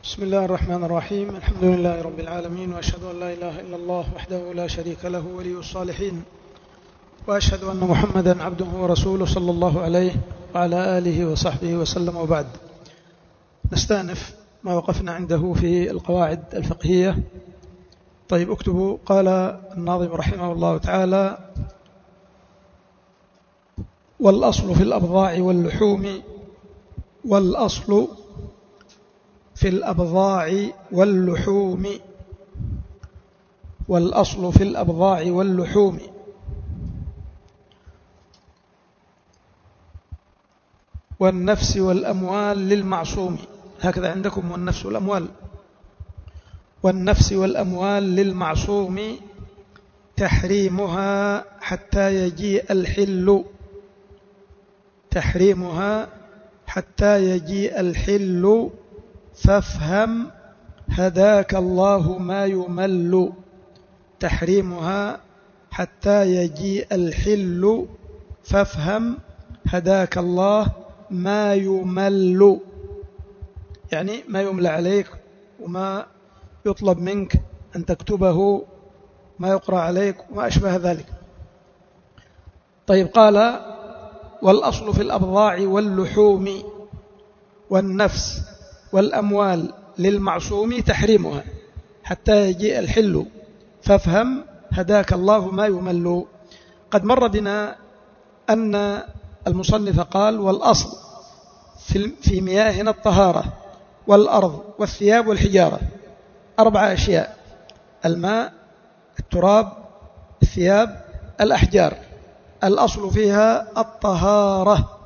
بسم الله الرحمن الرحيم. الحمد لله رب العالمين، وأشهد أن لا إله إلا الله وحده لا شريك له ولي الصالحين، وأشهد أن محمدا عبده ورسوله صلى الله عليه وعلى آله وصحبه وسلم. وبعد، نستأنف ما وقفنا عنده في القواعد الفقهية. طيب، اكتبوا. قال الناظم رحمه الله تعالى: والأصل في الأبضاع واللحوم، والأصل في الأبضاع واللحوم، والأصل في الأبضاع واللحوم، والنفس والأموال للمعصوم. هكذا عندكم: والنفس والأموال. والنفس والأموال للمعصوم تحريمها حتى يجيء الحل، تحريمها حتى يجيء الحل، فافهم هداك الله ما يمل. تحريمها حتى يجيء الحل، فافهم هداك الله ما يمل، يعني ما يملى عليك وما يطلب منك أن تكتبه، ما يقرأ عليك وما أشبه ذلك. طيب، قال: والأصل في الأبضاع واللحوم والنفس والأموال للمعصوم تحريمها حتى يجيء الحل، فافهم هداك الله ما يمل. قد مر بنا أن المصنف قال: والأصل في مياهنا الطهارة والأرض والثياب والحجارة، 4 أشياء: الماء، التراب، الثياب، الأحجار. الأصل فيها الطهارة.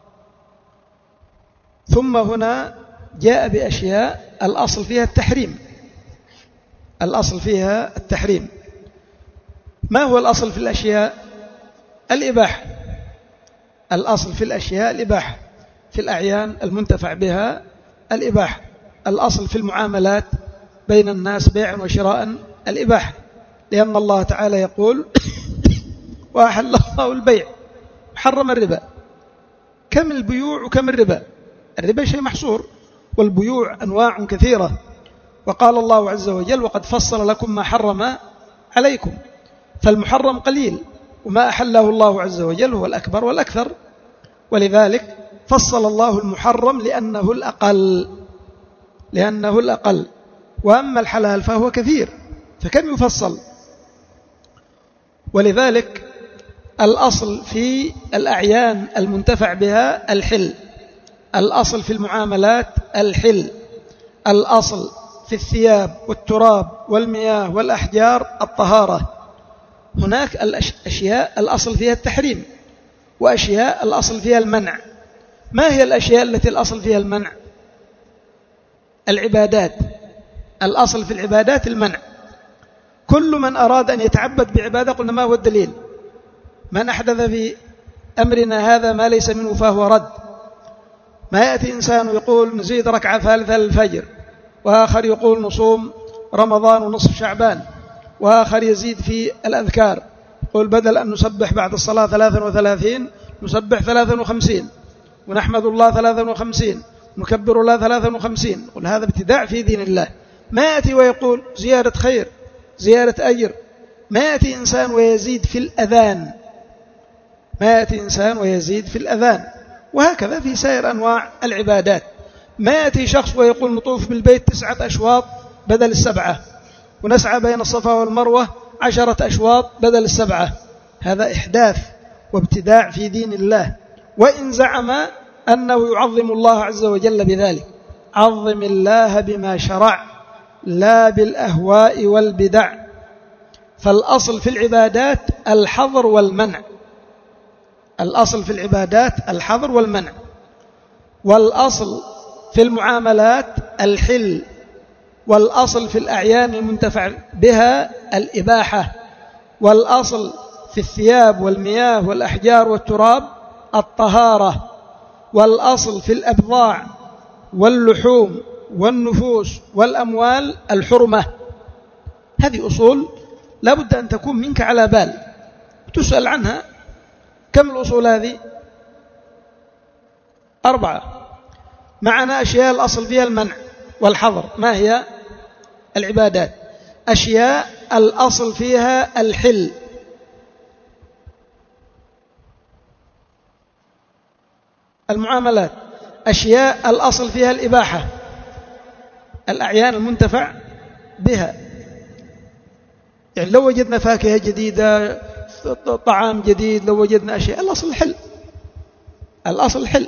ثم هنا جاء بأشياء الأصل فيها التحريم. الأصل فيها التحريم. ما هو الأصل في الأشياء؟ الإباحة. الأصل في الأشياء الإباحة، في الأعيان المنتفع بها الإباحة. الأصل في المعاملات بين الناس بيع وشراء الإباحة، لأن الله تعالى يقول: وأحل الله البيع وحرم الربا. كم البيوع وكم الربا؟ الربا شيء محصور، والبيوع أنواع كثيرة. وقال الله عز وجل: وقد فصل لكم ما حرم عليكم. فالمحرم قليل، وما أحله الله عز وجل هو الأكبر والأكثر، ولذلك فصل الله المحرم لأنه الأقل، لأنه الأقل. وأما الحلال فهو كثير، فكم يفصل؟ ولذلك الأصل في الأعيان المنتفع بها الحل، الأصل في المعاملات الحل، الأصل في الثياب والتراب والمياه والأحجار الطهارة. هناك الأشياء الأصل فيها التحريم، وأشياء الأصل فيها المنع. ما هي الأشياء التي الأصل فيها المنع؟ العبادات. الأصل في العبادات المنع. كل من أراد أن يتعبد بعبادة قلنا: ما هو الدليل؟ من أحدث في أمرنا هذا ما ليس منه فهو رد. ما يأتي إنسان ويقول: نزيد ركعة ثالثة للفجر، وآخر يقول: نصوم رمضان ونصف شعبان، وآخر يزيد في الأذكار، يقول: بدل أن نسبح بعد الصلاة 33 نسبح 53، ونحمد الله 53، ونكبر الله 53. قل: هذا ابتداع في دين الله. ما يأتي ويقول زيادة خير، زيادة أجر. ما يأتي إنسان ويزيد في الأذان، ما يأتي إنسان ويزيد في الأذان. وهكذا في سائر أنواع العبادات. ما يأتي شخص ويقول: نطوف بالبيت 9 أشواط بدل 7، ونسعى بين الصفا والمروة 10 أشواط بدل 7. هذا إحداث وابتداع في دين الله. وإن زعم أنه يعظم الله عز وجل بذلك، عظم الله بما شرع، لا بالأهواء والبدع. فالأصل في العبادات الحظر والمنع. الأصل في العبادات الحظر والمنع. والأصل في المعاملات الحل. والأصل في الأعيان المنتفع بها الإباحة. والأصل في الثياب والمياه والأحجار والتراب الطهارة. والأصل في الأبضاع واللحوم والنفوس والأموال الحرمة. هذه أصول لا بد أن تكون منك على بال، تسأل عنها. كم الأصول هذه؟ 4. معنا أشياء الأصل فيها المنع، والحظر. ما هي العبادات؟ أشياء الأصل فيها الحل. المعاملات أشياء الأصل فيها الإباحة. الأعيان المنتفع بها، يعني لو وجدنا فاكهة جديدة، طعام جديد، لو وجدنا أشياء، الأصل الحل. الأصل الحل.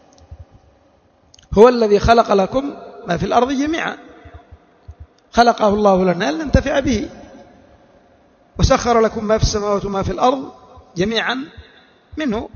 هو الذي خلق لكم ما في الأرض جميعا، خلقه الله لنا لننتفع به، وسخر لكم ما في السماوات وما في الأرض جميعا منه.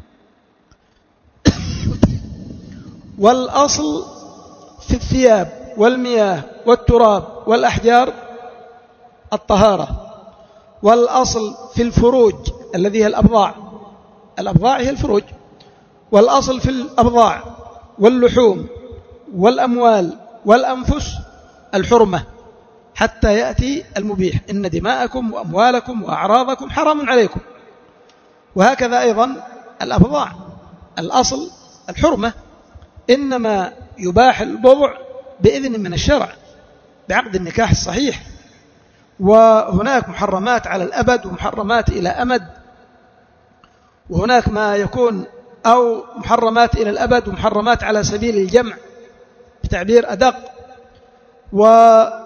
والأصل في الثياب والمياه والتراب والأحجار الطهارة. والأصل في الفروج الذي هي الأبضاع. الأبضاع هي الفروج. والأصل في الأبضاع واللحوم والأموال والأنفس الحرمة حتى يأتي المبيح. إن دماءكم وأموالكم وأعراضكم حرام عليكم. وهكذا أيضا الأبضاع الأصل الحرمة، إنما يباح البضع بإذن من الشرع بعقد النكاح الصحيح. وهناك محرمات على الأبد ومحرمات إلى أمد، وهناك ما يكون أو محرمات إلى الأبد ومحرمات على سبيل الجمع بتعبير أدق. وجعل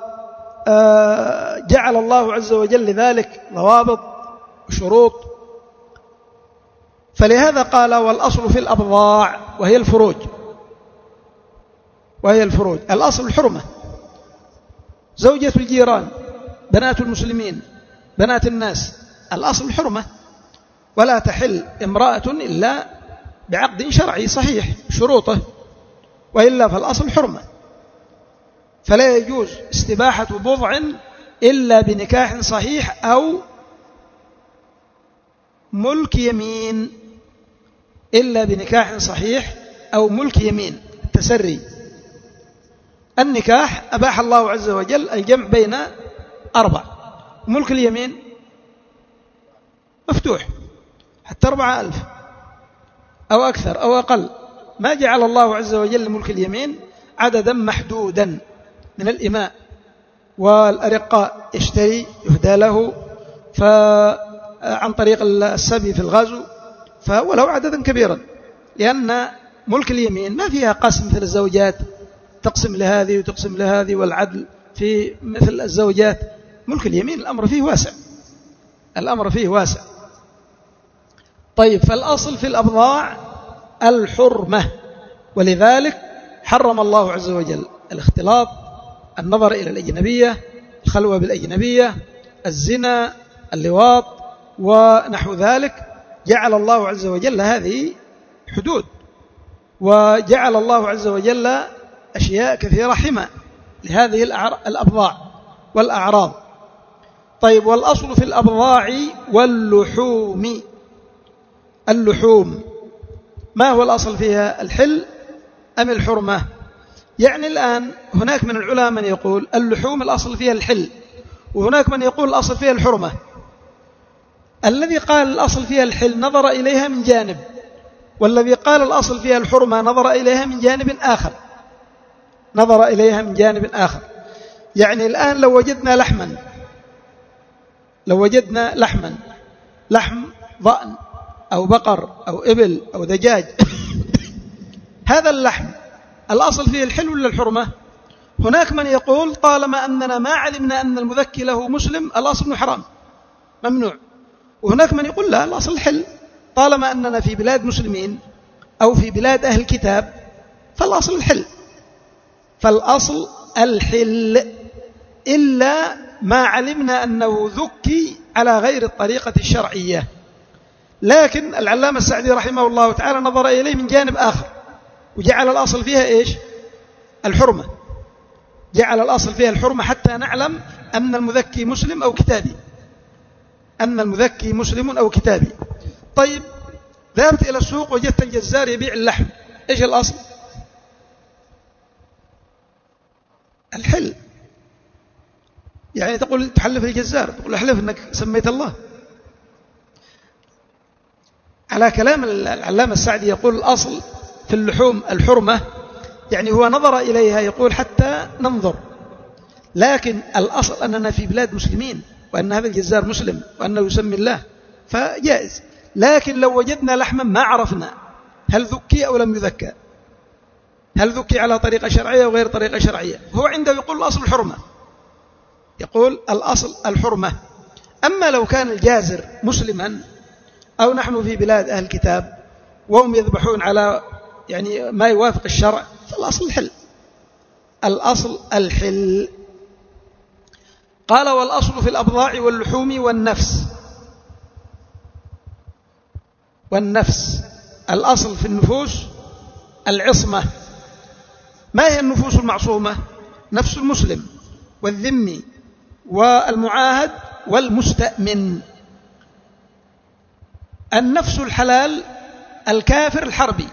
الله عز وجل لذلك ضوابط وشروط. فلهذا قال والأصل في الأبضاع وهي الفروج. الأصل الحرمة. زوجة الجيران، بنات المسلمين، بنات الناس، الأصل الحرمة. ولا تحل امرأة إلا بعقد شرعي صحيح شروطه، وإلا فالأصل حرمة. فلا يجوز استباحة بضع إلا بنكاح صحيح أو ملك يمين. إلا بنكاح صحيح أو ملك يمين، التسري. النكاح أباح الله عز وجل الجمع بين 4. ملك اليمين مفتوح حتى 4000 أو أكثر أو أقل. ما جعل الله عز وجل ملك اليمين عددا محدودا من الإماء والأرقاء يشتري يهدى له عن طريق السبي في الغزو، ولو عددا كبيرا. لأن ملك اليمين ما فيها قسم مثل الزوجات، تقسم لهذه وتقسم لهذه، والعدل في مثل الزوجات. ملك اليمين الأمر فيه واسع. طيب، فالأصل في الأبضاع الحرمة، ولذلك حرم الله عز وجل الاختلاط، النظر إلى الأجنبية، الخلوة بالأجنبية، الزنا، اللواط ونحو ذلك. جعل الله عز وجل هذه حدود، وجعل الله عز وجل أشياء كثيرة حمى لهذه الأبضاع والأعراض. طيب، والأصل في الأبضاع واللحوم. اللحوم ما هو الأصل فيها، الحل أم الحرمة؟ يعني الآن هناك من العلماء من يقول اللحوم الأصل فيها الحل، وهناك من يقول الأصل فيها الحرمة. الذي قال الأصل فيها الحل نظر إليها من جانب، والذي قال الأصل فيها الحرمة نظر إليها من جانب آخر. يعني الآن لو وجدنا لحم ضأن أو بقر أو إبل أو دجاج هذا اللحم الأصل فيه الحل ولا الحرمة؟ هناك من يقول طالما أننا ما علمنا أن المذكي له مسلم الأصل حرام ممنوع. وهناك من يقول لا، الأصل الحل، طالما أننا في بلاد مسلمين أو في بلاد أهل الكتاب فالأصل الحل. فالأصل الحل إلا ما علمنا أنه ذكي على غير الطريقة الشرعية. لكن العلامة السعدي رحمه الله تعالى نظر إليه من جانب آخر، وجعل الأصل فيها إيش؟ الحرمة. جعل الأصل فيها الحرمة حتى نعلم أن المذكي مسلم أو كتابي. طيب، ذهبت إلى السوق وجدت الجزار يبيع اللحم، إيش الأصل؟ الحل. يعني تقول تحلف الجزار، تقول أحلف أنك سميت الله. على كلام العلامة السعدي يقول الأصل في اللحوم الحرمة، يعني هو نظر إليها يقول حتى ننظر، لكن الأصل أننا في بلاد مسلمين، وأن هذا الجزار مسلم، وأنه يسمي الله، فجائز. لكن لو وجدنا لحما ما عرفنا هل ذكي أو لم يذكى، هل ذكي على طريقة شرعية وغير طريقة شرعية، هو عنده يقول الأصل الحرمة، يقول الأصل الحرمة. أما لو كان الجازر مسلما أو نحن في بلاد أهل الكتاب وهم يذبحون على يعني ما يوافق الشرع، فالأصل الحل، الأصل الحل. قال والأصل في الأبضاع واللحوم والنفس الأصل في النفوس العصمة. ما هي النفوس المعصومة؟ نفس المسلم والذمي والمعاهد والمستأمن. النفس الحلال الكافر الحربي،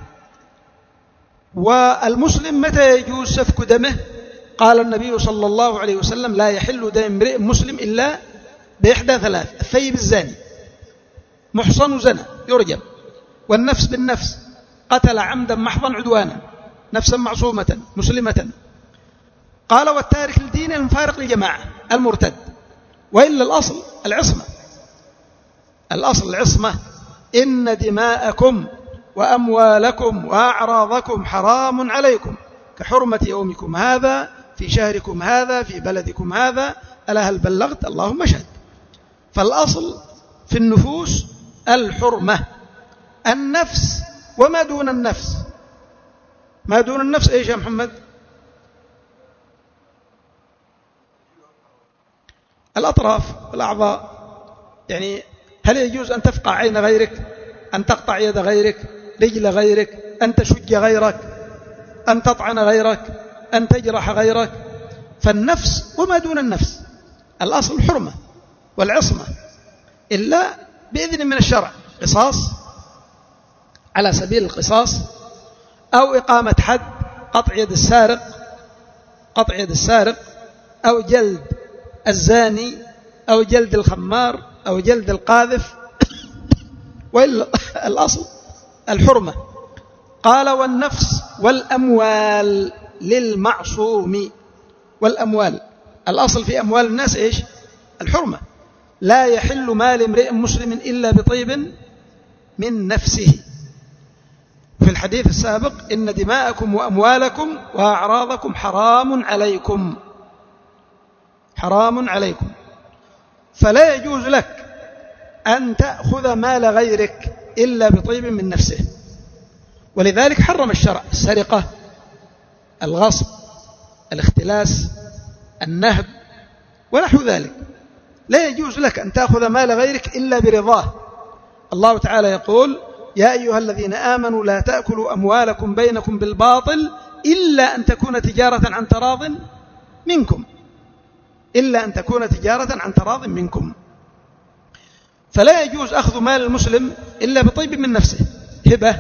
والمسلم متى يجوز سفك دمه؟ قال النبي صلى الله عليه وسلم لا يحل دم امرئ مسلم إلا بإحدى ثلاث: الثيب الزاني، محصن زنا يرجم، والنفس بالنفس، قتل عمدا محضا عدوانا، نفسا معصومة مسلمة. قال والتارك للدين المفارق للجماعة المرتد. وإلا الأصل العصمة، الأصل العصمة. إن دماءكم وأموالكم وأعراضكم حرام عليكم كحرمة يومكم هذا في شهركم هذا في بلدكم هذا، ألا هل بلغت؟ اللهم اشهد. فالأصل في النفوس الحرمة. النفس وما دون النفس، ما دون النفس إيش يا محمد؟ الأطراف والأعضاء. يعني هل يجوز أن تفقع عين غيرك، أن تقطع يد غيرك، رجل غيرك، أن تشج غيرك، أن تطعن غيرك، أن تجرح غيرك؟ فالنفس وما دون النفس الأصل الحرمة والعصمة، إلا بإذن من الشرع، قصاص على سبيل القصاص، أو إقامة حد، قطع يد السارق، أو جلد الزاني، أو جلد الخمار، أو جلد القاذف. وإلا الأصل الحرمة. قال والنفس والأموال للمعصوم. والأموال الأصل في أموال الناس إيش؟ الحرمة. لا يحل مال امرئ مسلم إلا بطيب من نفسه. في الحديث السابق إن دماءكم وأموالكم وأعراضكم حرام عليكم، حرام عليكم. فلا يجوز لك أن تأخذ مال غيرك إلا بطيب من نفسه. ولذلك حرم الشرع السرقة، الغصب، الاختلاس، النهب ونحو ذلك. لا يجوز لك أن تأخذ مال غيرك إلا برضاه. الله تعالى يقول يا أيها الذين آمنوا لا تأكلوا أموالكم بينكم بالباطل إلا أن تكون تجارة عن تراض منكم، إلا أن تكون تجارة عن تراض منكم. فلا يجوز أخذ مال المسلم إلا بطيب من نفسه، هبة،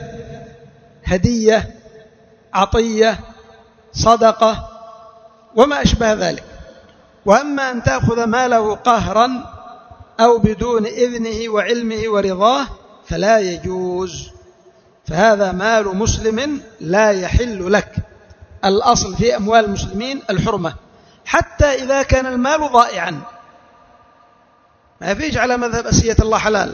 هدية، عطية، صدقة وما أشبه ذلك. وأما أن تأخذ ماله قهرا أو بدون إذنه وعلمه ورضاه فلا يجوز، فهذا مال مسلم لا يحل لك. الأصل في أموال المسلمين الحرمة، حتى إذا كان المال ضائعا. ما فيش على مذهب أسية الله حلال،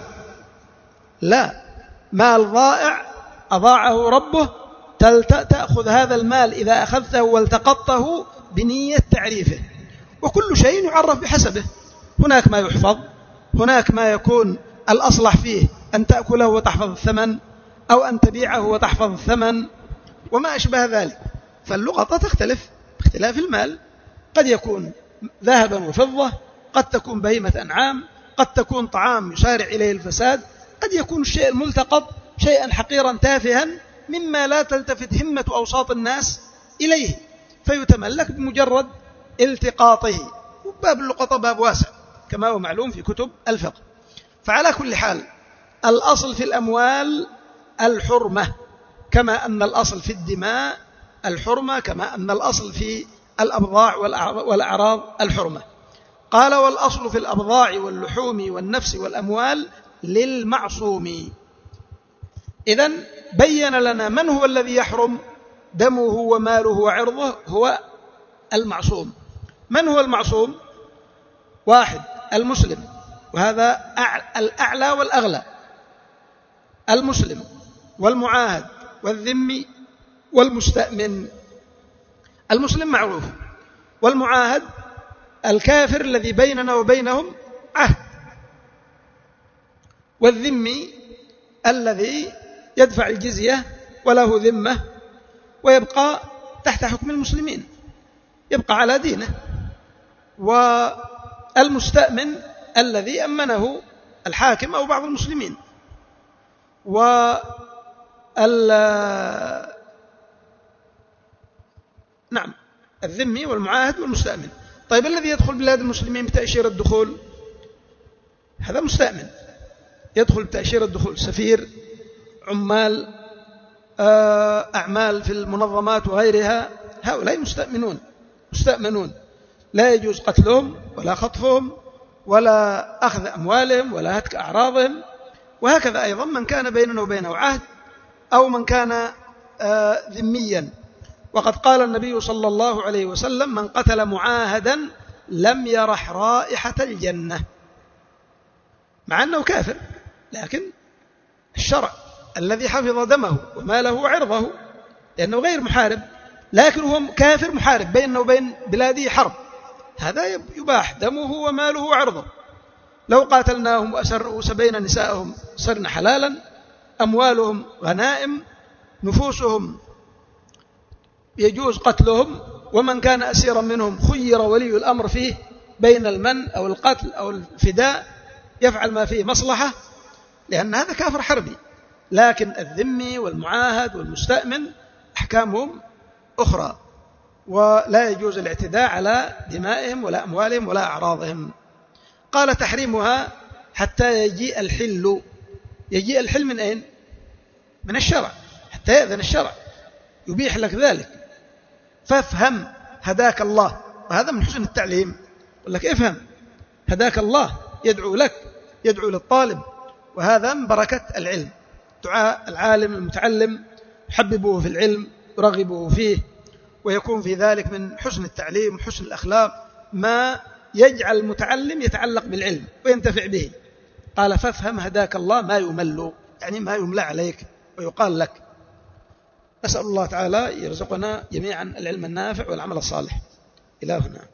لا، مال ضائع أضاعه ربه، تأخذ هذا المال إذا أخذته والتقطته بنية تعريفه. وكل شيء يعرف بحسبه، هناك ما يحفظ، هناك ما يكون الأصلح فيه أن تأكله وتحفظ الثمن، أو أن تبيعه وتحفظ الثمن وما أشبه ذلك. فاللقطة تختلف باختلاف المال، قد يكون ذهبا وفضة، قد تكون بهيمة أنعام، قد تكون طعام يسارع إليه الفساد، قد يكون الشيء الملتقط شيئا حقيرا تافها مما لا تلتفت همة أوساط الناس إليه، فيتملك بمجرد التقاطه. وباب اللقطة باب واسع كما هو معلوم في كتب الفقه. فعلى كل حال الأصل في الأموال الحرمة، كما أن الأصل في الدماء الحرمة، كما أن الأصل في الأبضاع والأعراض الحرمة. قال والأصل في الأبضاع واللحوم والنفس والأموال للمعصوم. إذن بين لنا من هو الذي يحرم دمه وماله وعرضه هو المعصوم. من هو المعصوم؟ واحد، المسلم، وهذا الأعلى والأغلى، المسلم والمعاهد والذمي والمستأمن. المسلم معروف، والمعاهد الكافر الذي بيننا وبينهم عهد، والذمي الذي يدفع الجزية وله ذمة ويبقى تحت حكم المسلمين، يبقى على دينه، والمستأمن الذي أمنه الحاكم أو بعض المسلمين، نعم، الذمي والمعاهد والمستأمن. طيب الذي يدخل بلاد المسلمين بتأشيرة الدخول هذا مستأمن، يدخل بتأشيرة الدخول، سفير، عمال، أعمال في المنظمات وغيرها، هؤلاء مستأمنون، لا يجوز قتلهم ولا خطفهم ولا أخذ أموالهم ولا هتك أعراضهم. وهكذا أيضا من كان بيننا وبينه عهد أو من كان ذميا. وقد قال النبي صلى الله عليه وسلم: من قتل معاهدا لم يرح رائحة الجنة. مع أنه كافر، لكن الشرع الذي حفظ دمه وماله وعرضه، لأنه غير محارب، لكن هو كافر محارب بيننا وبين بلاده حرب، هذا يباح دمه وماله وعرضه. لو قاتلناهم وسبينا نساءهم صرنا حلالا، أموالهم غنائم، نفوسهم يجوز قتلهم، ومن كان أسيرا منهم خير ولي الأمر فيه بين المن أو القتل أو الفداء، يفعل ما فيه مصلحة، لأن هذا كافر حربي. لكن الذمي والمعاهد والمستأمن أحكامهم أخرى، ولا يجوز الاعتداء على دمائهم ولا أموالهم ولا أعراضهم. قال: تحريمها حتى يجيء الحل. يجيء الحل من أين؟ من الشرع، حتى يأذن الشرع يبيح لك ذلك. فافهم هداك الله، وهذا من حسن التعليم، يقول لك افهم هداك الله، يدعو لك، يدعو للطالب، وهذا من بركة العلم. دعاء العالم المتعلم يحببه في العلم، يرغبه فيه، ويكون في ذلك من حسن التعليم وحسن الأخلاق ما يجعل المتعلم يتعلق بالعلم وينتفع به. قال: فافهم هداك الله، ما يمل، يعني ما يملى عليك ويقال لك. أسأل الله تعالى يرزقنا جميعا العلم النافع والعمل الصالح. إلى هنا.